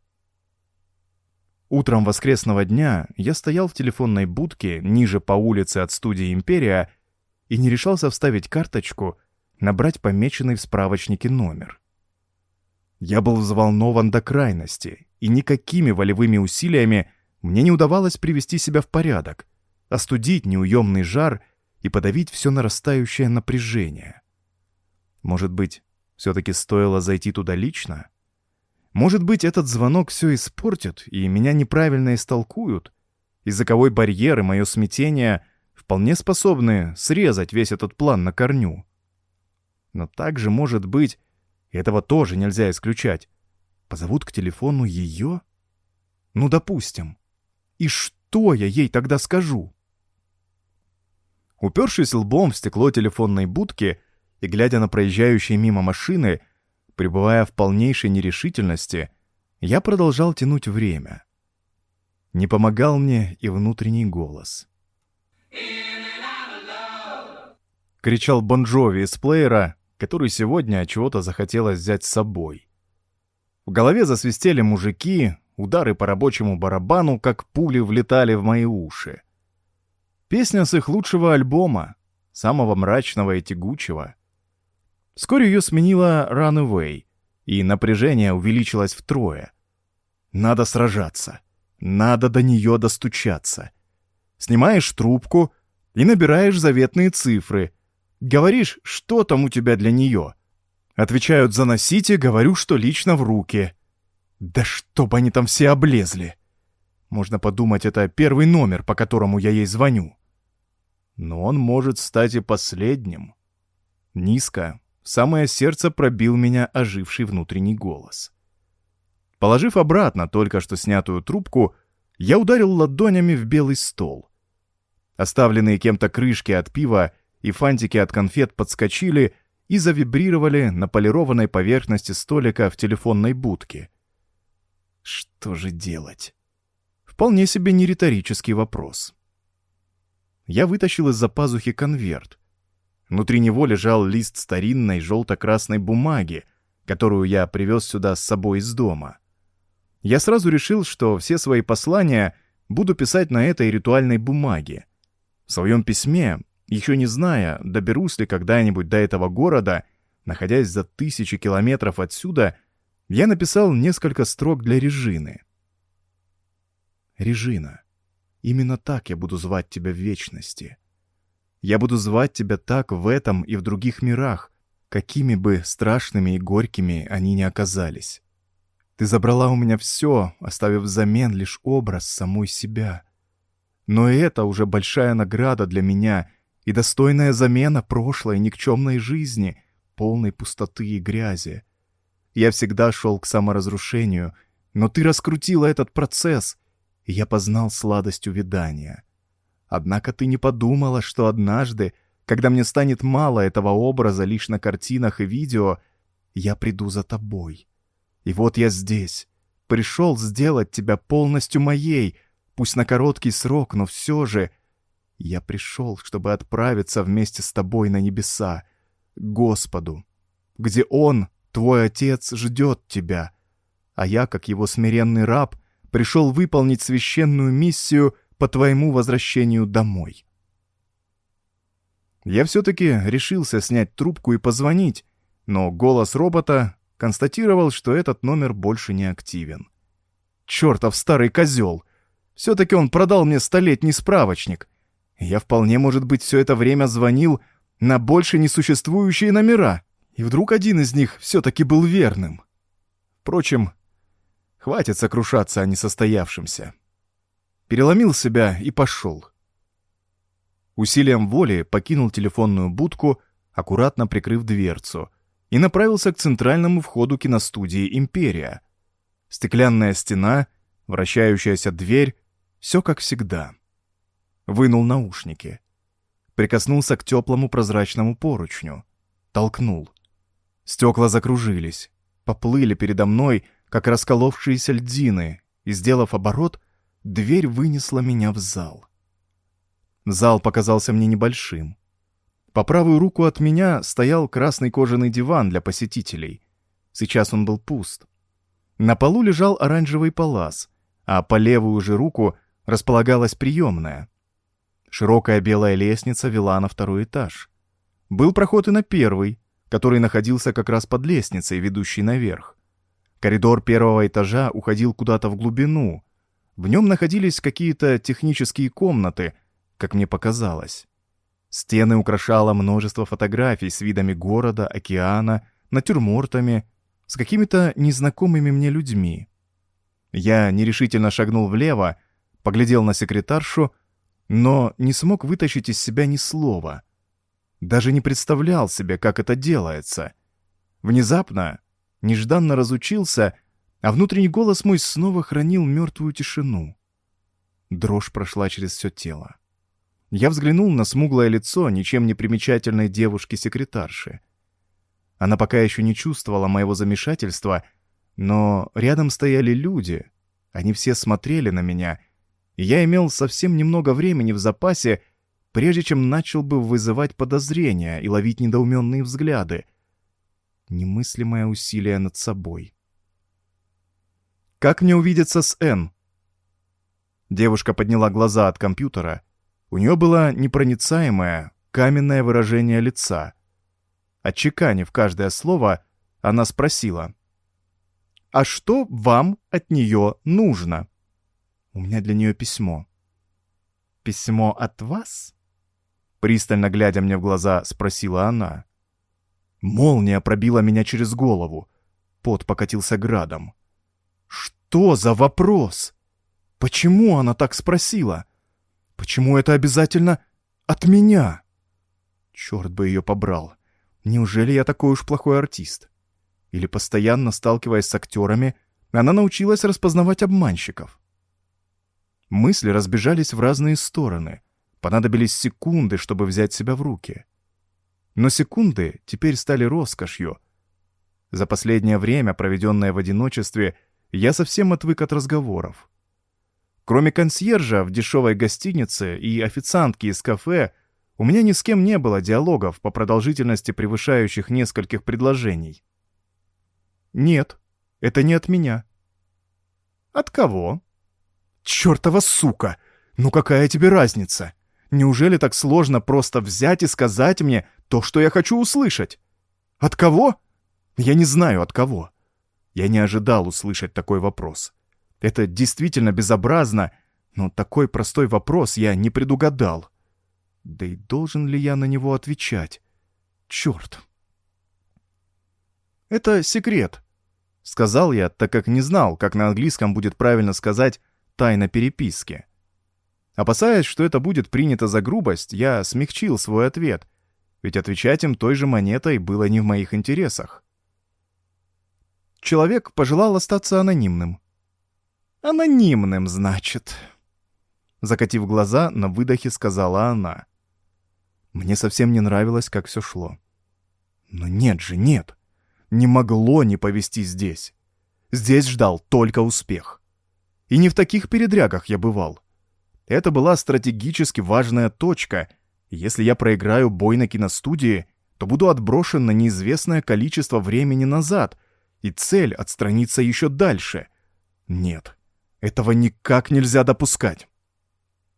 Утром воскресного дня я стоял в телефонной будке ниже по улице от студии «Империя» и не решался вставить карточку, набрать помеченный в справочнике номер. Я был взволнован до крайности, и никакими волевыми усилиями мне не удавалось привести себя в порядок, остудить неуемный жар и подавить все нарастающее напряжение. Может быть, все-таки стоило зайти туда лично? Может быть, этот звонок все испортит, и меня неправильно истолкуют? Языковой барьер и мое смятение вполне способны срезать весь этот план на корню. Но также, может быть, этого тоже нельзя исключать. Позовут к телефону ее? Ну, допустим. И что я ей тогда скажу? Упершись лбом в стекло телефонной будки и глядя на проезжающие мимо машины, пребывая в полнейшей нерешительности, я продолжал тянуть время. Не помогал мне и внутренний голос. Кричал Бон Джови из плеера, который сегодня от чего-то захотелось взять с собой. В голове засвистели мужики, удары по рабочему барабану, как пули, влетали в мои уши. Песня с их лучшего альбома, самого мрачного и тягучего. Вскоре ее сменила Runaway, и напряжение увеличилось втрое. Надо сражаться, надо до нее достучаться. Снимаешь трубку и набираешь заветные цифры. Говоришь, что там у тебя для нее. Отвечают: заносите, говорю, что лично в руки. Да чтоб они там все облезли. Можно подумать, это первый номер, по которому я ей звоню. Но он может стать и последним. Низко, в самое сердце пробил меня оживший внутренний голос. Положив обратно только что снятую трубку, я ударил ладонями в белый стол. Оставленные кем-то крышки от пива и фантики от конфет подскочили и завибрировали на полированной поверхности столика в телефонной будке. Что же делать? Вполне себе не риторический вопрос. Я вытащил из-за пазухи конверт. Внутри него лежал лист старинной желто-красной бумаги, которую я привез сюда с собой из дома. Я сразу решил, что все свои послания буду писать на этой ритуальной бумаге. В своем письме, еще не зная, доберусь ли когда-нибудь до этого города, находясь за тысячи километров отсюда, я написал несколько строк для Режины. «Режина, именно так я буду звать тебя в вечности. Я буду звать тебя так в этом и в других мирах, какими бы страшными и горькими они ни оказались. Ты забрала у меня все, оставив взамен лишь образ самой себя. Но и это уже большая награда для меня и достойная замена прошлой никчемной жизни, полной пустоты и грязи. Я всегда шел к саморазрушению, но ты раскрутила этот процесс, и я познал сладость увядания. Однако ты не подумала, что однажды, когда мне станет мало этого образа лишь на картинах и видео, я приду за тобой. И вот я здесь, пришел сделать тебя полностью моей, пусть на короткий срок, но все же я пришел, чтобы отправиться вместе с тобой на небеса, к Господу, где Он, твой Отец, ждет тебя, а я, как его смиренный раб, пришел выполнить священную миссию по твоему возвращению домой». Я все-таки решился снять трубку и позвонить, но голос робота констатировал, что этот номер больше не активен. Чертов старый козел! Все-таки он продал мне столетний справочник. Я вполне, может быть, все это время звонил на больше несуществующие номера, и вдруг один из них все-таки был верным. Впрочем, хватит сокрушаться о несостоявшемся. Переломил себя и пошел. Усилием воли покинул телефонную будку, аккуратно прикрыв дверцу, и направился к центральному входу киностудии «Империя». Стеклянная стена, вращающаяся дверь — все как всегда. Вынул наушники. Прикоснулся к теплому прозрачному поручню. Толкнул. Стекла закружились, поплыли передо мной, как расколовшиеся льдины, и, сделав оборот, дверь вынесла меня в зал. Зал показался мне небольшим. По правую руку от меня стоял красный кожаный диван для посетителей. Сейчас он был пуст. На полу лежал оранжевый палас, а по левую же руку располагалась приемная. Широкая белая лестница вела на второй этаж. Был проход и на первый, который находился как раз под лестницей, ведущей наверх. Коридор первого этажа уходил куда-то в глубину. В нем находились какие-то технические комнаты, как мне показалось. Стены украшало множество фотографий с видами города, океана, натюрмортами, с какими-то незнакомыми мне людьми. Я нерешительно шагнул влево, поглядел на секретаршу, но не смог вытащить из себя ни слова. Даже не представлял себе, как это делается. Внезапно, нежданно разучился, а внутренний голос мой снова хранил мертвую тишину. Дрожь прошла через все тело. Я взглянул на смуглое лицо ничем не примечательной девушки-секретарши. Она пока еще не чувствовала моего замешательства, но рядом стояли люди. Они все смотрели на меня, и я имел совсем немного времени в запасе, прежде чем начал бы вызывать подозрения и ловить недоуменные взгляды. Немыслимое усилие над собой. «Как мне увидеться с Энн?» Девушка подняла глаза от компьютера. У нее было непроницаемое, каменное выражение лица. Отчеканив каждое слово, она спросила: «А что вам от нее нужно?» «У меня для нее письмо». «Письмо от вас?» Пристально глядя мне в глаза, спросила она. Молния пробила меня через голову. Пот покатился градом. «Что за вопрос? Почему она так спросила? Почему это обязательно от меня?» Черт бы ее побрал. Неужели я такой уж плохой артист? Или, постоянно сталкиваясь с актерами, она научилась распознавать обманщиков? Мысли разбежались в разные стороны. Понадобились секунды, чтобы взять себя в руки. Но секунды теперь стали роскошью. За последнее время, проведенное в одиночестве, я совсем отвык от разговоров. Кроме консьержа в дешевой гостинице и официантки из кафе, у меня ни с кем не было диалогов по продолжительности превышающих нескольких предложений. «Нет, это не от меня». «От кого?» «Чёртова сука! Ну какая тебе разница? Неужели так сложно просто взять и сказать мне то, что я хочу услышать? От кого? Я не знаю, от кого». Я не ожидал услышать такой вопрос. Это действительно безобразно, но такой простой вопрос я не предугадал. Да и должен ли я на него отвечать? Черт! «Это секрет», — сказал я, так как не знал, как на английском будет правильно сказать «тайна переписки». Опасаясь, что это будет принято за грубость, я смягчил свой ответ, ведь отвечать им той же монетой было не в моих интересах. Человек пожелал остаться анонимным. «Анонимным, значит?» Закатив глаза, на выдохе сказала она. Мне совсем не нравилось, как все шло. Но нет же, нет. Не могло не повезти здесь. Здесь ждал только успех. И не в таких передрягах я бывал. Это была стратегически важная точка. И если я проиграю бой на киностудии, то буду отброшен на неизвестное количество времени назад, и цель отстраниться еще дальше. Нет, этого никак нельзя допускать.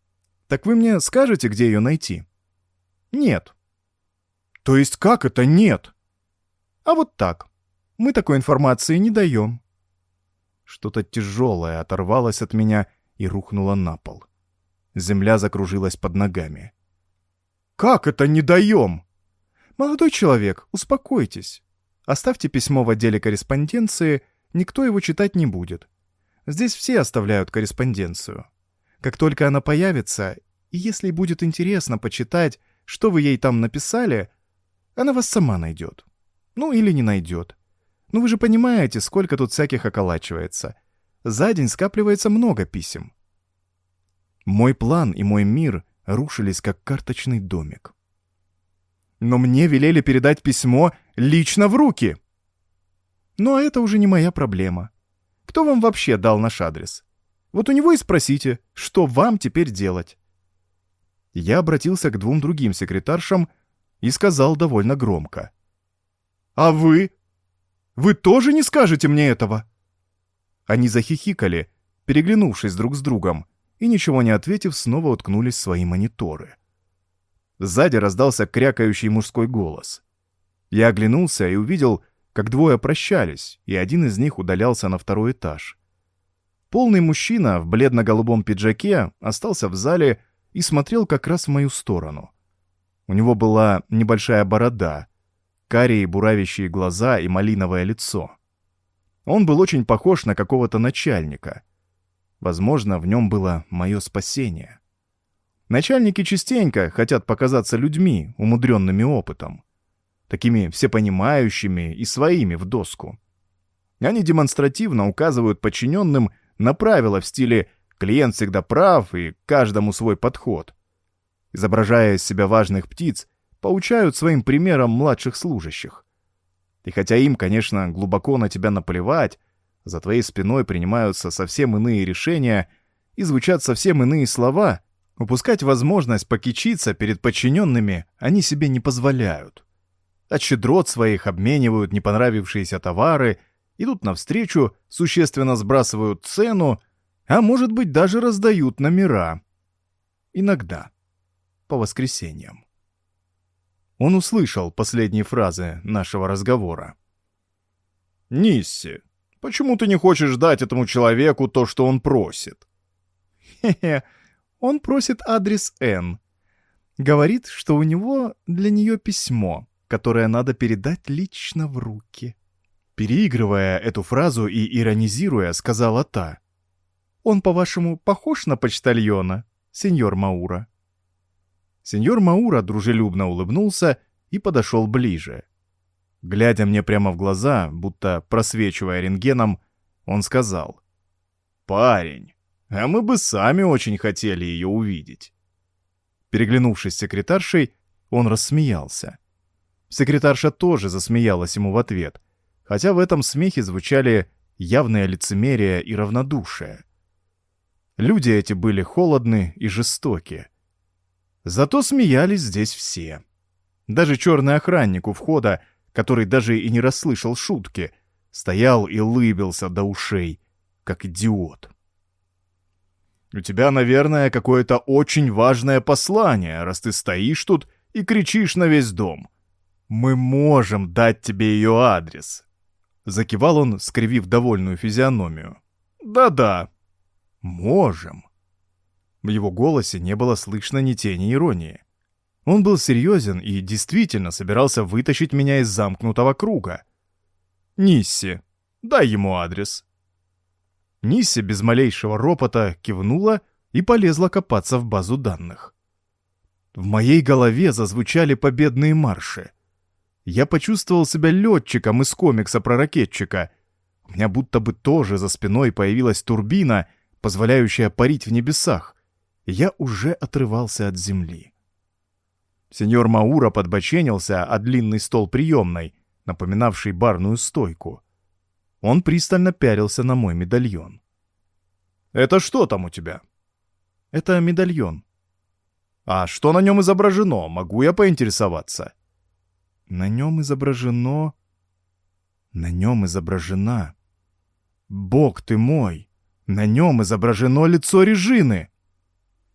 Так вы мне скажете, где ее найти? Нет. То есть как это нет? А вот так. Мы такой информации не даем. Что-то тяжелое оторвалось от меня и рухнуло на пол. Земля закружилась под ногами. Как это не даем? Молодой человек, успокойтесь. Оставьте письмо в отделе корреспонденции, никто его читать не будет. Здесь все оставляют корреспонденцию. Как только она появится, и если будет интересно почитать, что вы ей там написали, она вас сама найдет. Ну или не найдет. Ну вы же понимаете, сколько тут всяких околачивается. За день скапливается много писем. Мой план и мой мир рушились, как карточный домик. Но мне велели передать письмо лично в руки. Но это уже не моя проблема. Кто вам вообще дал наш адрес? Вот у него и спросите, что вам теперь делать. Я обратился к двум другим секретаршам и сказал довольно громко. «А вы? Вы тоже не скажете мне этого?» Они захихикали, переглянувшись друг с другом, и, ничего не ответив, снова уткнулись в свои мониторы. Сзади раздался крякающий мужской голос. Я оглянулся и увидел, как двое прощались, и один из них удалялся на второй этаж. Полный мужчина в бледно-голубом пиджаке остался в зале и смотрел как раз в мою сторону. У него была небольшая борода, карие буравящие глаза и малиновое лицо. Он был очень похож на какого-то начальника. Возможно, в нем было мое спасение. Начальники частенько хотят показаться людьми, умудренными опытом, такими всепонимающими и своими в доску. Они демонстративно указывают подчиненным на правила в стиле «клиент всегда прав» и «каждому свой подход». Изображая из себя важных птиц, поучают своим примером младших служащих. И хотя им, конечно, глубоко на тебя наплевать, за твоей спиной принимаются совсем иные решения и звучат совсем иные слова, упускать возможность покичиться перед подчиненными они себе не позволяют. От щедрот своих обменивают не понравившиеся товары, идут навстречу, существенно сбрасывают цену, а может быть даже раздают номера. Иногда. По воскресеньям. Он услышал последние фразы нашего разговора. «Нисси, почему ты не хочешь дать этому человеку то, что он просит?» «Хе-хе, он просит адрес Н. Говорит, что у него для нее письмо, которое надо передать лично в руки». Переигрывая эту фразу и иронизируя, сказала та. «Он, по-вашему, похож на почтальона, сеньор Маура?» Сеньор Маура дружелюбно улыбнулся и подошел ближе. Глядя мне прямо в глаза, будто просвечивая рентгеном, он сказал: «Парень, а мы бы сами очень хотели ее увидеть». Переглянувшись с секретаршей, он рассмеялся. Секретарша тоже засмеялась ему в ответ, хотя в этом смехе звучали явное лицемерие и равнодушие. Люди эти были холодны и жестоки. Зато смеялись здесь все. Даже черный охранник у входа, который даже и не расслышал шутки, стоял и лыбился до ушей, как идиот. «У тебя, наверное, какое-то очень важное послание, раз ты стоишь тут и кричишь на весь дом. Мы можем дать тебе ее адрес». Закивал он, скривив довольную физиономию. «Да-да, можем». В его голосе не было слышно ни тени иронии. Он был серьезен и действительно собирался вытащить меня из замкнутого круга. «Нисси, дай ему адрес». Нисси без малейшего ропота кивнула и полезла копаться в базу данных. В моей голове зазвучали победные марши. Я почувствовал себя летчиком из комикса про ракетчика. У меня будто бы тоже за спиной появилась турбина, позволяющая парить в небесах. Я уже отрывался от земли. Сеньор Маура подбоченился о длинный стол приемной, напоминавший барную стойку. Он пристально пялился на мой медальон. «Это что там у тебя?» «Это медальон». «А что на нем изображено? Могу я поинтересоваться?» «На нем изображено...» «На нем изображена...» «Бог ты мой! На нем изображено лицо Режины!»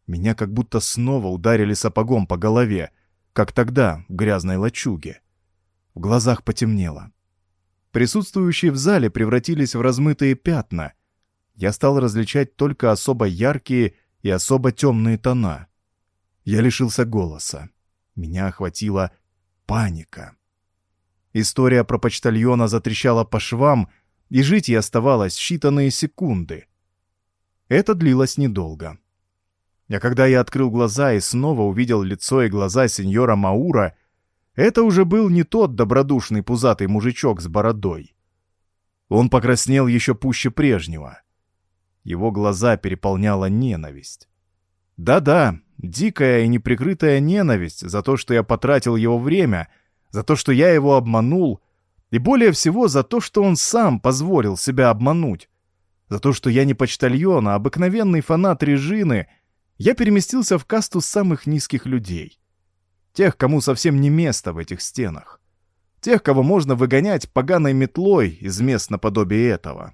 Меня как будто снова ударили сапогом по голове, как тогда в грязной лачуге. В глазах потемнело. Присутствующие в зале превратились в размытые пятна. Я стал различать только особо яркие и особо темные тона. Я лишился голоса. Меня охватила паника. История про почтальона затрещала по швам, и жить ей оставалось считанные секунды. Это длилось недолго. А когда я открыл глаза и снова увидел лицо и глаза сеньора Маура, это уже был не тот добродушный пузатый мужичок с бородой. Он покраснел еще пуще прежнего. Его глаза переполняла ненависть. Да-да, дикая и неприкрытая ненависть за то, что я потратил его время, за то, что я его обманул, и более всего за то, что он сам позволил себя обмануть. За то, что я не почтальон, а обыкновенный фанат Режины, я переместился в касту самых низких людей. Тех, кому совсем не место в этих стенах. Тех, кого можно выгонять поганой метлой из мест наподобие этого.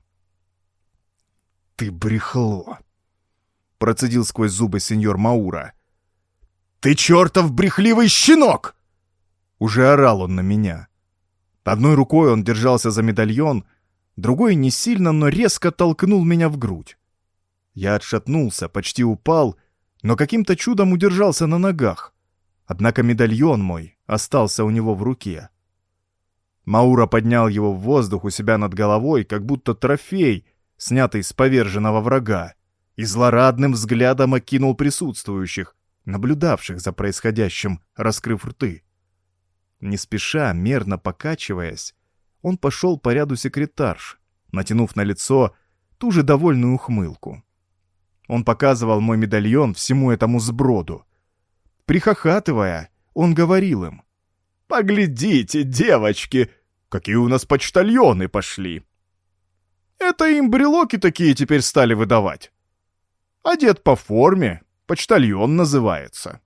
«Ты брехло!» — процедил сквозь зубы сеньор Маура. «Ты чертов брехливый щенок!» Уже орал он на меня. Одной рукой он держался за медальон, другой не сильно, но резко толкнул меня в грудь. Я отшатнулся, почти упал, но каким-то чудом удержался на ногах. Однако медальон мой остался у него в руке. Маура поднял его в воздух у себя над головой, как будто трофей, снятый с поверженного врага, и злорадным взглядом окинул присутствующих, наблюдавших за происходящим, раскрыв рты. Не спеша, мерно покачиваясь, он пошел по ряду секретарш, натянув на лицо ту же довольную ухмылку. Он показывал мой медальон всему этому сброду. Прихохатывая, он говорил им: «Поглядите, девочки, какие у нас почтальоны пошли! Это им брелоки такие теперь стали выдавать. Одет по форме, почтальон называется».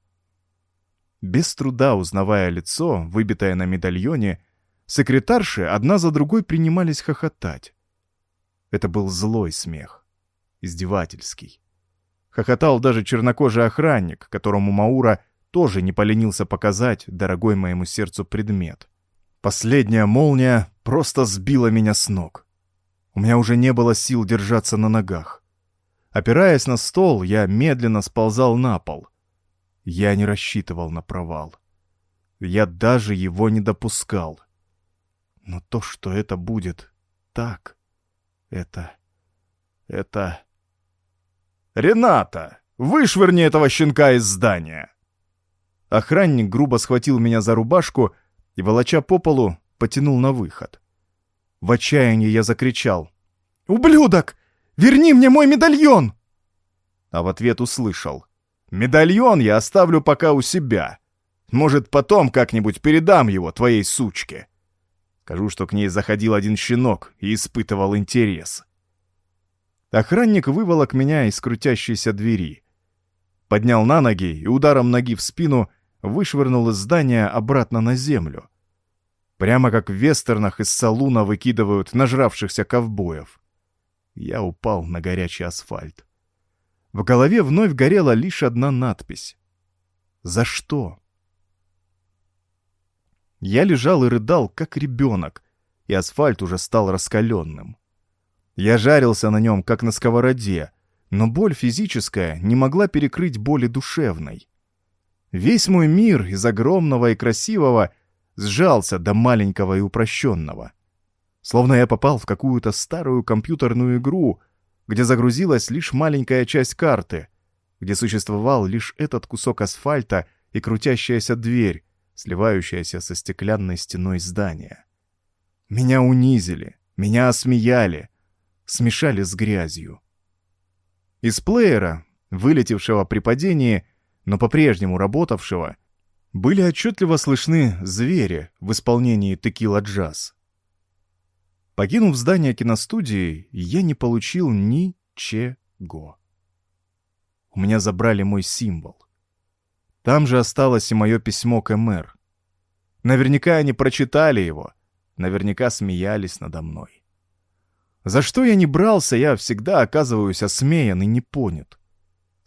Без труда узнавая лицо, выбитое на медальоне, секретарши одна за другой принимались хохотать. Это был злой смех, издевательский. Хохотал даже чернокожий охранник, которому Маура тоже не поленился показать дорогой моему сердцу предмет. Последняя молния просто сбила меня с ног. У меня уже не было сил держаться на ногах. Опираясь на стол, я медленно сползал на пол. Я не рассчитывал на провал. Я даже его не допускал. Но то, что это будет так, это... это... «Рената, вышвырни этого щенка из здания!» Охранник грубо схватил меня за рубашку и, волоча по полу, потянул на выход. В отчаянии я закричал: «Ублюдок! Верни мне мой медальон!» А в ответ услышал: «Медальон я оставлю пока у себя. Может, потом как-нибудь передам его твоей сучке». Скажу, что к ней заходил один щенок и испытывал интерес. Охранник выволок меня из крутящейся двери. Поднял на ноги и ударом ноги в спину вышвырнул из здания обратно на землю. Прямо как в вестернах из салуна выкидывают нажравшихся ковбоев. Я упал на горячий асфальт. В голове вновь горела лишь одна надпись. «За что?». Я лежал и рыдал, как ребенок, и асфальт уже стал раскаленным. Я жарился на нем, как на сковороде, но боль физическая не могла перекрыть боли душевной. Весь мой мир из огромного и красивого сжался до маленького и упрощенного. Словно я попал в какую-то старую компьютерную игру, где загрузилась лишь маленькая часть карты, где существовал лишь этот кусок асфальта и крутящаяся дверь, сливающаяся со стеклянной стеной здания. Меня унизили, меня осмеяли, смешали с грязью. Из плеера, вылетевшего при падении, но по-прежнему работавшего, были отчетливо слышны звери в исполнении текила джаз. Покинув здание киностудии, я не получил ничего. У меня забрали мой символ. Там же осталось и мое письмо к МР. Наверняка они прочитали его, наверняка смеялись надо мной. За что я не брался, я всегда оказываюсь осмеян и не понят.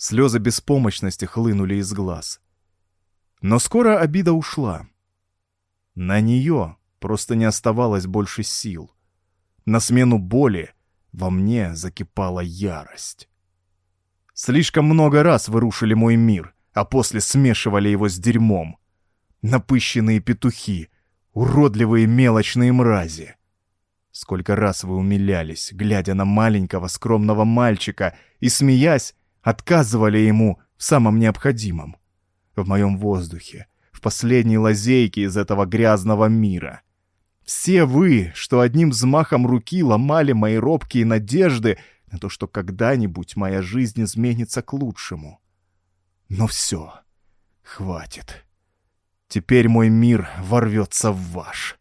Слезы беспомощности хлынули из глаз. Но скоро обида ушла. На нее просто не оставалось больше сил. На смену боли во мне закипала ярость. Слишком много раз вы рушили мой мир, а после смешивали его с дерьмом. Напыщенные петухи, уродливые мелочные мрази. Сколько раз вы умилялись, глядя на маленького скромного мальчика, и, смеясь, отказывали ему в самом необходимом. В моем воздухе, в последней лазейке из этого грязного мира. Все вы, что одним взмахом руки ломали мои робкие надежды на то, что когда-нибудь моя жизнь изменится к лучшему. Но все, хватит. Теперь мой мир ворвется в ваш.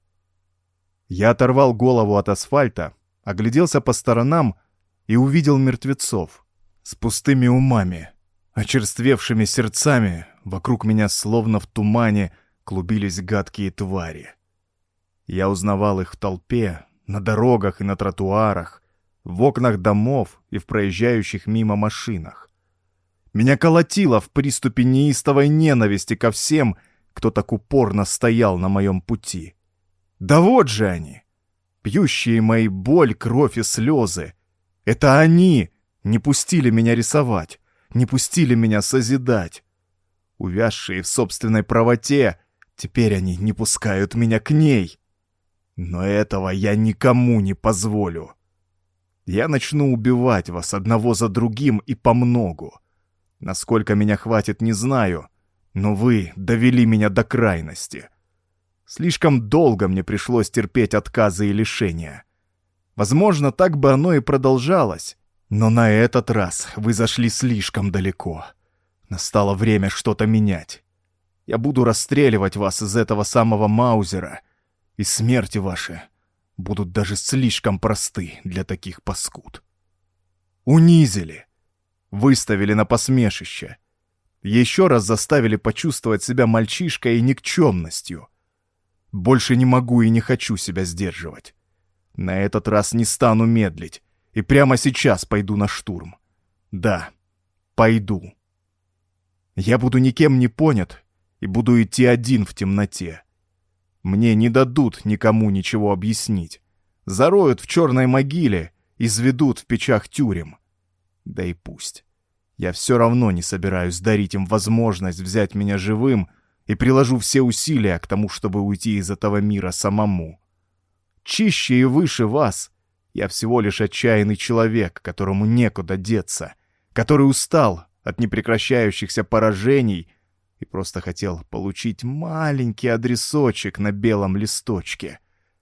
Я оторвал голову от асфальта, огляделся по сторонам и увидел мертвецов с пустыми умами, очерствевшими сердцами. Вокруг меня, словно в тумане, клубились гадкие твари. Я узнавал их в толпе, на дорогах и на тротуарах, в окнах домов и в проезжающих мимо машинах. Меня колотило в приступе неистовой ненависти ко всем, кто так упорно стоял на моем пути. Да вот же они, пьющие мои боль, кровь и слезы. Это они не пустили меня рисовать, не пустили меня созидать. Увязшие в собственной правоте, теперь они не пускают меня к ней. Но этого я никому не позволю. Я начну убивать вас одного за другим и помногу. Насколько меня хватит, не знаю, но вы довели меня до крайности. Слишком долго мне пришлось терпеть отказы и лишения. Возможно, так бы оно и продолжалось, но на этот раз вы зашли слишком далеко. Настало время что-то менять. Я буду расстреливать вас из этого самого Маузера, и смерти ваши будут даже слишком просты для таких паскуд. Унизили, выставили на посмешище, еще раз заставили почувствовать себя мальчишкой и никчемностью. Больше не могу и не хочу себя сдерживать. На этот раз не стану медлить, и прямо сейчас пойду на штурм. Да, пойду. Я буду никем не понят и буду идти один в темноте. Мне не дадут никому ничего объяснить. Зароют в черной могиле, изведут в печах тюрем. Да и пусть. Я все равно не собираюсь дарить им возможность взять меня живым и приложу все усилия к тому, чтобы уйти из этого мира самому. Чище и выше вас я всего лишь отчаянный человек, которому некуда деться, который устал от непрекращающихся поражений и просто хотел получить маленький адресочек на белом листочке.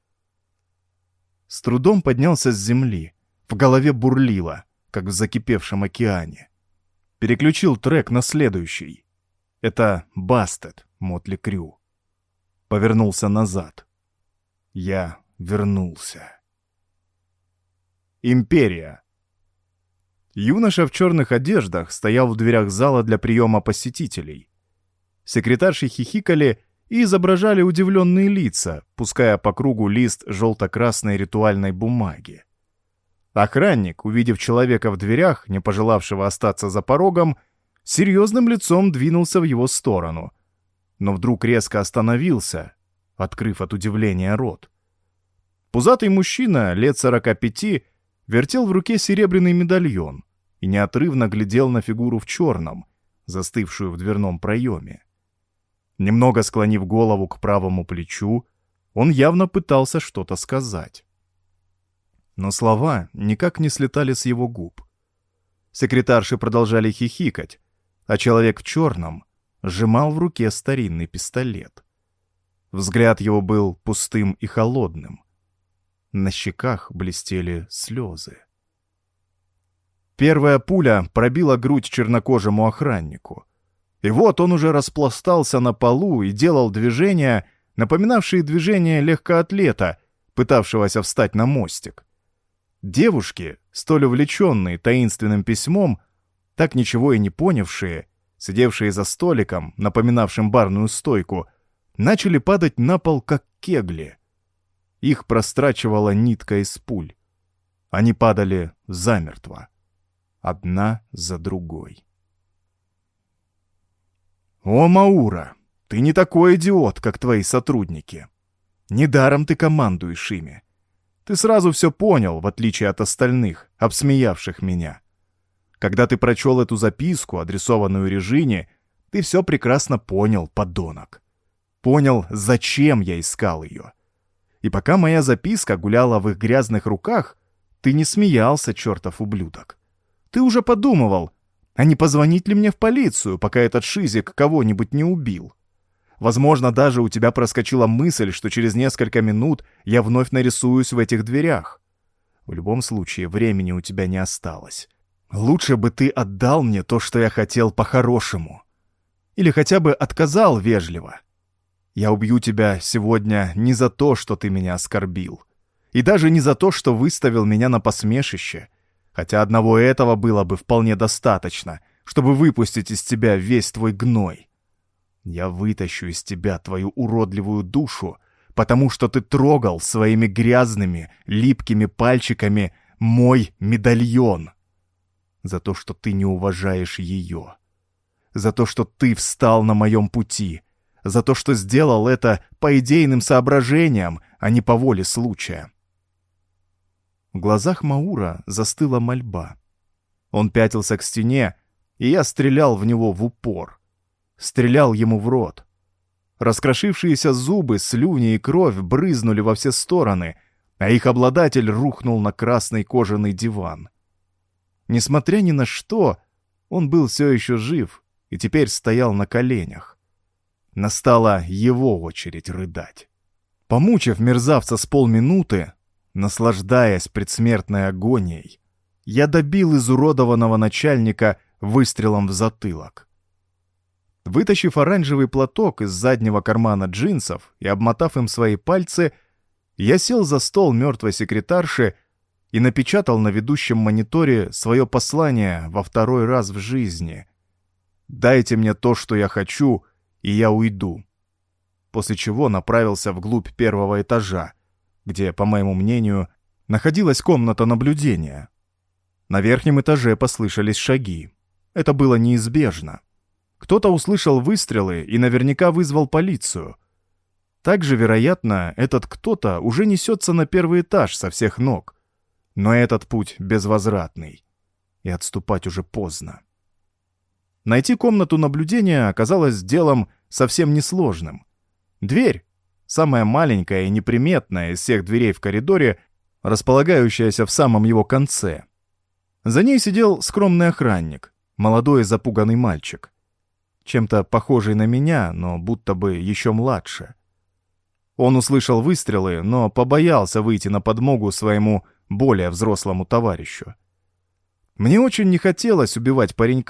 С трудом поднялся с земли, в голове бурлило, как в закипевшем океане. Переключил трек на следующий. Это «Бастед» Мотли Крю. Повернулся назад. Я вернулся. Империя. Юноша в черных одеждах стоял в дверях зала для приема посетителей. Секретарши хихикали и изображали удивленные лица, пуская по кругу лист желто-красной ритуальной бумаги. Охранник, увидев человека в дверях, не пожелавшего остаться за порогом, серьезным лицом двинулся в его сторону, но вдруг резко остановился, открыв от удивления рот. Пузатый мужчина, лет сорока пяти, вертел в руке серебряный медальон и неотрывно глядел на фигуру в черном, застывшую в дверном проеме. Немного склонив голову к правому плечу, он явно пытался что-то сказать. Но слова никак не слетали с его губ. Секретарши продолжали хихикать, а человек в черном сжимал в руке старинный пистолет. Взгляд его был пустым и холодным. На щеках блестели слезы. Первая пуля пробила грудь чернокожему охраннику. И вот он уже распластался на полу и делал движения, напоминавшие движения легкоатлета, пытавшегося встать на мостик. Девушки, столь увлеченные таинственным письмом, так ничего и не понявшие, сидевшие за столиком, напоминавшим барную стойку, начали падать на пол, как кегли. Их прострачивала нитка из пуль. Они падали замертво, одна за другой. «О, Маура, ты не такой идиот, как твои сотрудники. Недаром ты командуешь ими. Ты сразу все понял, в отличие от остальных, обсмеявших меня. Когда ты прочел эту записку, адресованную Режине, ты все прекрасно понял, подонок. Понял, зачем я искал ее. И пока моя записка гуляла в их грязных руках, ты не смеялся, чертов ублюдок. Ты уже подумывал, а не позвонить ли мне в полицию, пока этот шизик кого-нибудь не убил? Возможно, даже у тебя проскочила мысль, что через несколько минут я вновь нарисуюсь в этих дверях. В любом случае, времени у тебя не осталось. Лучше бы ты отдал мне то, что я хотел по-хорошему. Или хотя бы отказал вежливо. Я убью тебя сегодня не за то, что ты меня оскорбил. И даже не за то, что выставил меня на посмешище. Хотя одного этого было бы вполне достаточно, чтобы выпустить из тебя весь твой гной. Я вытащу из тебя твою уродливую душу, потому что ты трогал своими грязными, липкими пальчиками мой медальон. За то, что ты не уважаешь ее. За то, что ты встал на моем пути. За то, что сделал это по идейным соображениям, а не по воле случая. В глазах Маура застыла мольба. Он пятился к стене, и я стрелял в него в упор. Стрелял ему в рот. Раскрошившиеся зубы, слюни и кровь брызнули во все стороны, а их обладатель рухнул на красный кожаный диван. Несмотря ни на что, он был все еще жив и теперь стоял на коленях. Настала его очередь рыдать. Помучив мерзавца с полминуты, наслаждаясь предсмертной агонией, я добил изуродованного начальника выстрелом в затылок. Вытащив оранжевый платок из заднего кармана джинсов и обмотав им свои пальцы, я сел за стол мертвой секретарши и напечатал на ведущем мониторе свое послание во второй раз в жизни. «Дайте мне то, что я хочу, и я уйду». После чего направился вглубь первого этажа, где, по моему мнению, находилась комната наблюдения. На верхнем этаже послышались шаги. Это было неизбежно. Кто-то услышал выстрелы и наверняка вызвал полицию. Также, вероятно, этот кто-то уже несется на первый этаж со всех ног. Но этот путь безвозвратный, и отступать уже поздно. Найти комнату наблюдения оказалось делом совсем несложным. Дверь, самая маленькая и неприметная из всех дверей в коридоре, располагающаяся в самом его конце. За ней сидел скромный охранник, молодой запуганный мальчик. Чем-то похожий на меня, но будто бы еще младше. Он услышал выстрелы, но побоялся выйти на подмогу своему более взрослому товарищу. Мне очень не хотелось убивать паренька,